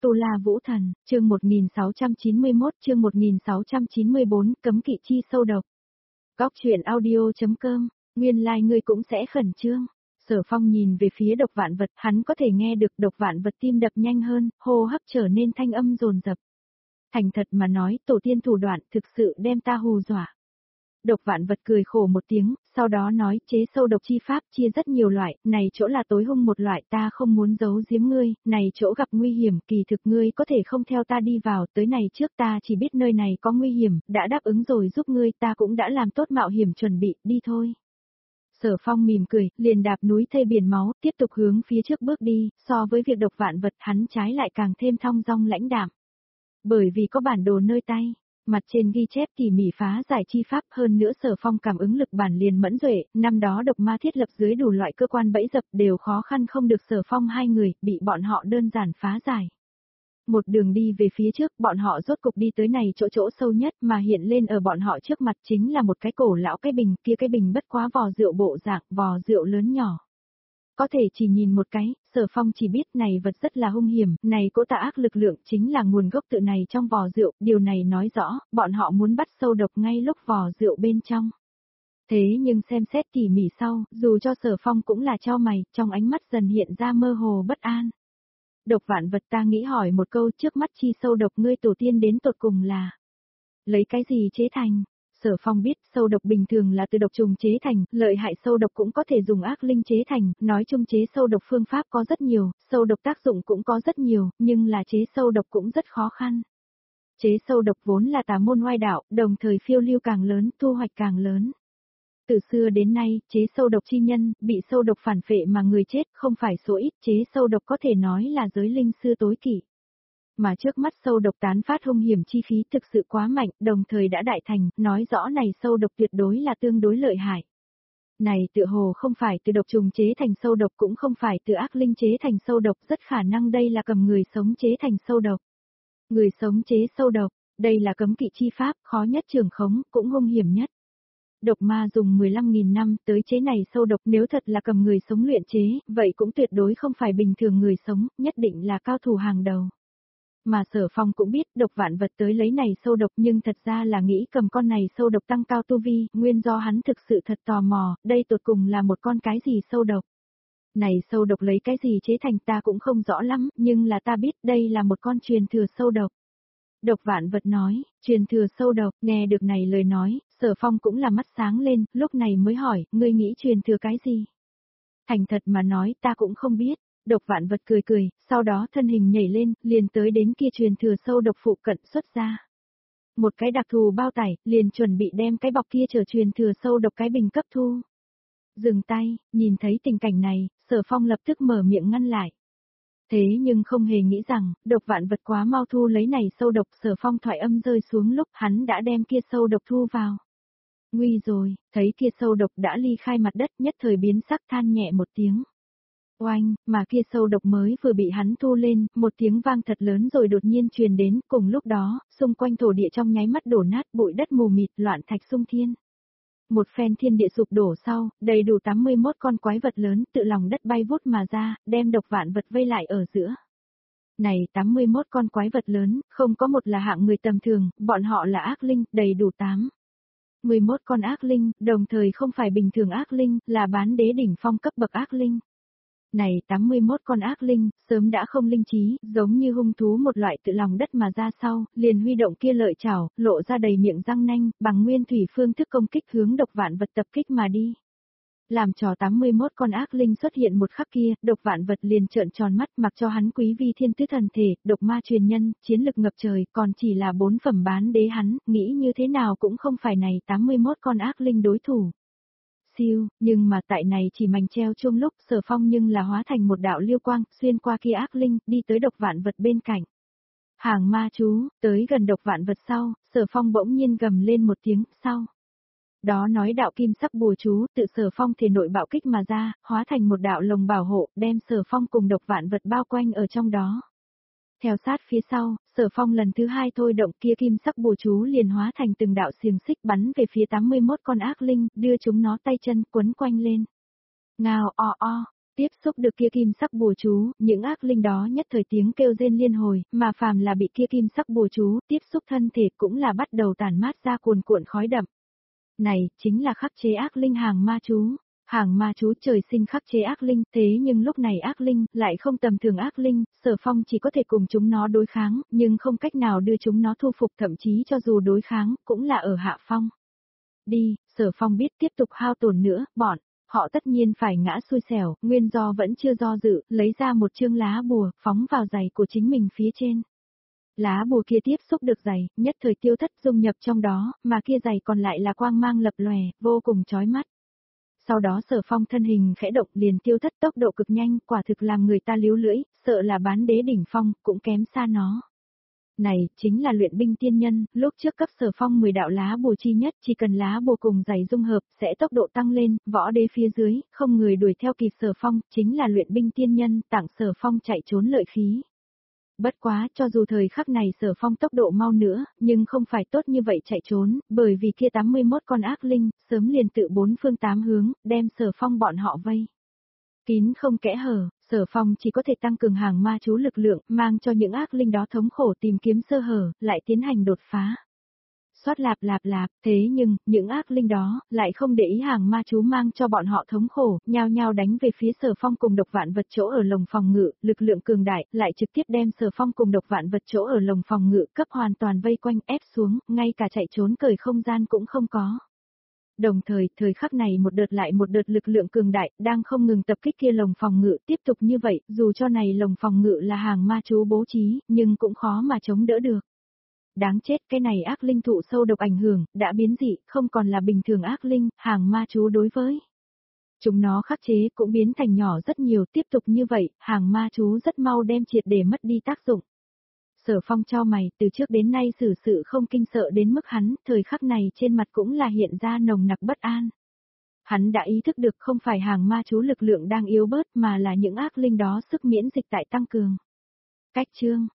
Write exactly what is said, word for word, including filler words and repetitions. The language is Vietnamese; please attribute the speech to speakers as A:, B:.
A: Tu La Vũ Thần, chương một nghìn sáu trăm chín mươi mốt, chương một nghìn sáu trăm chín mươi bốn, cấm kỵ chi sâu độc. Góc truyện audio.com, nguyên lai like ngươi cũng sẽ khẩn trương. Sở Phong nhìn về phía Độc Vạn Vật, hắn có thể nghe được Độc Vạn Vật tim đập nhanh hơn, hô hấp trở nên thanh âm dồn dập. Thành thật mà nói, tổ tiên thủ đoạn thực sự đem ta hù dọa. Độc Vạn Vật cười khổ một tiếng, sau đó nói chế sâu độc chi pháp chia rất nhiều loại, này chỗ là tối hung một loại, ta không muốn giấu giếm ngươi, này chỗ gặp nguy hiểm, kỳ thực ngươi có thể không theo ta đi vào, tới này trước ta chỉ biết nơi này có nguy hiểm, đã đáp ứng rồi giúp ngươi, ta cũng đã làm tốt mạo hiểm chuẩn bị, đi thôi. Sở Phong mỉm cười, liền đạp núi thây biển máu, tiếp tục hướng phía trước bước đi, so với việc Độc Vạn Vật hắn trái lại càng thêm thong dong lãnh đạm. Bởi vì có bản đồ nơi tay. Mặt trên ghi chép tỉ mỉ phá giải chi pháp, hơn nữa Sở Phong cảm ứng lực bản liền mẫn duệ, năm đó độc ma thiết lập dưới đủ loại cơ quan bẫy dập đều khó khăn không được Sở Phong hai người, bị bọn họ đơn giản phá giải. Một đường đi về phía trước, bọn họ rốt cục đi tới này chỗ chỗ sâu nhất mà hiện lên ở bọn họ trước mặt chính là một cái cổ lão cái bình, kia cái bình bất quá vò rượu bộ dạng, vò rượu lớn nhỏ. Có thể chỉ nhìn một cái, Sở Phong chỉ biết này vật rất là hung hiểm, này cỗ tà ác lực lượng chính là nguồn gốc tự này trong vò rượu, điều này nói rõ, bọn họ muốn bắt sâu độc ngay lúc vò rượu bên trong. Thế nhưng xem xét tỉ mỉ sau, dù cho Sở Phong cũng là chau mày, trong ánh mắt dần hiện ra mơ hồ bất an. Độc Vạn Vật, ta nghĩ hỏi một câu, trước mắt chi sâu độc ngươi tổ tiên đến tột cùng là lấy cái gì chế thành? Sở Phong biết sâu độc bình thường là từ độc trùng chế thành, lợi hại sâu độc cũng có thể dùng ác linh chế thành, nói chung chế sâu độc phương pháp có rất nhiều, sâu độc tác dụng cũng có rất nhiều, nhưng là chế sâu độc cũng rất khó khăn. Chế sâu độc vốn là tà môn oai đạo, đồng thời phiêu lưu càng lớn, thu hoạch càng lớn. Từ xưa đến nay, chế sâu độc chi nhân, bị sâu độc phản phệ mà người chết không phải số ít, chế sâu độc có thể nói là giới linh sư tối kỵ. Mà trước mắt sâu độc tán phát hung hiểm chi khí thực sự quá mạnh, đồng thời đã đại thành, nói rõ này sâu độc tuyệt đối là tương đối lợi hại. Này tựa hồ không phải từ độc trùng chế thành sâu độc, cũng không phải từ ác linh chế thành sâu độc, rất khả năng đây là cầm người sống chế thành sâu độc. Người sống chế sâu độc, đây là cấm kỵ chi pháp, khó nhất trường khống, cũng hung hiểm nhất. Độc ma dùng mười lăm nghìn năm tới chế này sâu độc, nếu thật là cầm người sống luyện chế, vậy cũng tuyệt đối không phải bình thường người sống, nhất định là cao thủ hàng đầu. Mà Sở Phong cũng biết Độc Vạn Vật tới lấy này sâu độc, nhưng thật ra là nghĩ cầm con này sâu độc tăng cao tu vi, nguyên do hắn thực sự thật tò mò, đây tột cùng là một con cái gì sâu độc. Này sâu độc lấy cái gì chế thành ta cũng không rõ lắm, nhưng là ta biết đây là một con truyền thừa sâu độc. Độc Vạn Vật nói, truyền thừa sâu độc, nghe được này lời nói, Sở Phong cũng là mắt sáng lên, lúc này mới hỏi, ngươi nghĩ truyền thừa cái gì? Thành thật mà nói ta cũng không biết. Độc Vạn Vật cười cười, sau đó thân hình nhảy lên, liền tới đến kia truyền thừa sâu độc phụ cận xuất ra. Một cái đặc thù bao tải, liền chuẩn bị đem cái bọc kia trở truyền thừa sâu độc cái bình cấp thu. Dừng tay, nhìn thấy tình cảnh này, Sở Phong lập tức mở miệng ngăn lại. Thế nhưng không hề nghĩ rằng, Độc Vạn Vật quá mau thu lấy này sâu độc, Sở Phong thoại âm rơi xuống lúc hắn đã đem kia sâu độc thu vào. Nguy rồi, thấy kia sâu độc đã ly khai mặt đất, nhất thời biến sắc than nhẹ một tiếng. Oanh, mà kia sâu độc mới vừa bị hắn thu lên, một tiếng vang thật lớn rồi đột nhiên truyền đến, cùng lúc đó, xung quanh thổ địa trong nháy mắt đổ nát, bụi đất mù mịt, loạn thạch xung thiên. Một phen thiên địa sụp đổ sau, đầy đủ tám mươi mốt con quái vật lớn tự lòng đất bay vút mà ra, đem Độc Vạn Vật vây lại ở giữa. Này tám mươi mốt con quái vật lớn, không có một là hạng người tầm thường, bọn họ là ác linh, đầy đủ tám. mười mốt con ác linh, đồng thời không phải bình thường ác linh, là bán đế đỉnh phong cấp bậc ác linh. Này tám mươi mốt con ác linh, sớm đã không linh trí, giống như hung thú một loại tự lòng đất mà ra sau, liền huy động kia lợi chảo, lộ ra đầy miệng răng nanh, bằng nguyên thủy phương thức công kích hướng Độc Vạn Vật tập kích mà đi. Làm trò tám mươi mốt con ác linh xuất hiện một khắc kia, Độc Vạn Vật liền trợn tròn mắt, mặc cho hắn quý vi thiên tứ thần thể, độc ma truyền nhân, chiến lực ngập trời, còn chỉ là bốn phẩm bán đế hắn, nghĩ như thế nào cũng không phải này tám mươi mốt con ác linh đối thủ. Siêu, nhưng mà tại này chỉ mảnh treo chuông lúc, Sở Phong nhưng là hóa thành một đạo liêu quang, xuyên qua kia ác linh, đi tới Độc Vạn Vật bên cạnh. Hàng ma chú, tới gần Độc Vạn Vật sau, Sở Phong bỗng nhiên gầm lên một tiếng, sau. Đó nói đạo kim sắc bùa chú, tự Sở Phong thể nội bạo kích mà ra, hóa thành một đạo lồng bảo hộ, đem Sở Phong cùng Độc Vạn Vật bao quanh ở trong đó. Theo sát phía sau, Sở Phong lần thứ hai thôi động kia kim sắc bùa chú liền hóa thành từng đạo xiềng xích bắn về phía tám mươi mốt con ác linh, đưa chúng nó tay chân quấn quanh lên. Ngao o o, Tiếp xúc được kia kim sắc bùa chú, những ác linh đó nhất thời tiếng kêu rên liên hồi, mà phàm là bị kia kim sắc bùa chú tiếp xúc thân thể cũng là bắt đầu tản mát ra cuồn cuộn khói đậm. Này, chính là khắc chế ác linh hàng ma chú. Hàng ma chú trời sinh khắc chế ác linh, thế nhưng lúc này ác linh lại không tầm thường ác linh, Sở Phong chỉ có thể cùng chúng nó đối kháng, nhưng không cách nào đưa chúng nó thu phục, thậm chí cho dù đối kháng, cũng là ở hạ phong. Đi, Sở Phong biết tiếp tục hao tổn nữa, bọn họ tất nhiên phải ngã xui xẻo, nguyên do vẫn chưa do dự, lấy ra một chương lá bùa, phóng vào giày của chính mình phía trên. Lá bùa kia tiếp xúc được giày, nhất thời tiêu thất dung nhập trong đó, mà kia giày còn lại là quang mang lập lòe, vô cùng chói mắt. Sau đó Sở Phong thân hình khẽ động liền tiêu thất, tốc độ cực nhanh, quả thực làm người ta líu lưỡi, sợ là bán đế đỉnh phong, cũng kém xa nó. Này, chính là luyện binh tiên nhân, lúc trước cấp Sở Phong mười đạo lá bùa chi nhất, chỉ cần lá bùa cùng giày dung hợp, sẽ tốc độ tăng lên, võ đế phía dưới, không người đuổi theo kịp Sở Phong, chính là luyện binh tiên nhân, tặng Sở Phong chạy trốn lợi khí. Bất quá, cho dù thời khắc này Sở Phong tốc độ mau nữa, nhưng không phải tốt như vậy chạy trốn, bởi vì kia tám mươi mốt con ác linh, sớm liền tự bốn phương tám hướng, đem Sở Phong bọn họ vây. Kín không kẽ hở, Sở Phong chỉ có thể tăng cường hàng ma chú lực lượng, mang cho những ác linh đó thống khổ tìm kiếm sơ hở, lại tiến hành đột phá. Xoát lạp lạp lạp, thế nhưng, những ác linh đó, lại không để ý hàng ma chú mang cho bọn họ thống khổ, nhao nhao đánh về phía Sở Phong cùng độc vạn vật chỗ ở lồng phòng ngự, lực lượng cường đại, lại trực tiếp đem Sở Phong cùng độc vạn vật chỗ ở lồng phòng ngự cấp hoàn toàn vây quanh ép xuống, ngay cả chạy trốn cởi không gian cũng không có. Đồng thời, thời khắc này một đợt lại một đợt lực lượng cường đại, đang không ngừng tập kích kia lồng phòng ngự, tiếp tục như vậy, dù cho này lồng phòng ngự là hàng ma chú bố trí, nhưng cũng khó mà chống đỡ được. Đáng chết, cái này ác linh thụ sâu độc ảnh hưởng, đã biến dị, không còn là bình thường ác linh, hàng ma chú đối với. Chúng nó khắc chế cũng biến thành nhỏ rất nhiều, tiếp tục như vậy, hàng ma chú rất mau đem triệt để mất đi tác dụng. Sở Phong cho mày, từ trước đến nay xử sự không kinh sợ đến mức hắn, thời khắc này trên mặt cũng là hiện ra nồng nặc bất an. Hắn đã ý thức được không phải hàng ma chú lực lượng đang yếu bớt mà là những ác linh đó sức miễn dịch tại tăng cường. Cách chương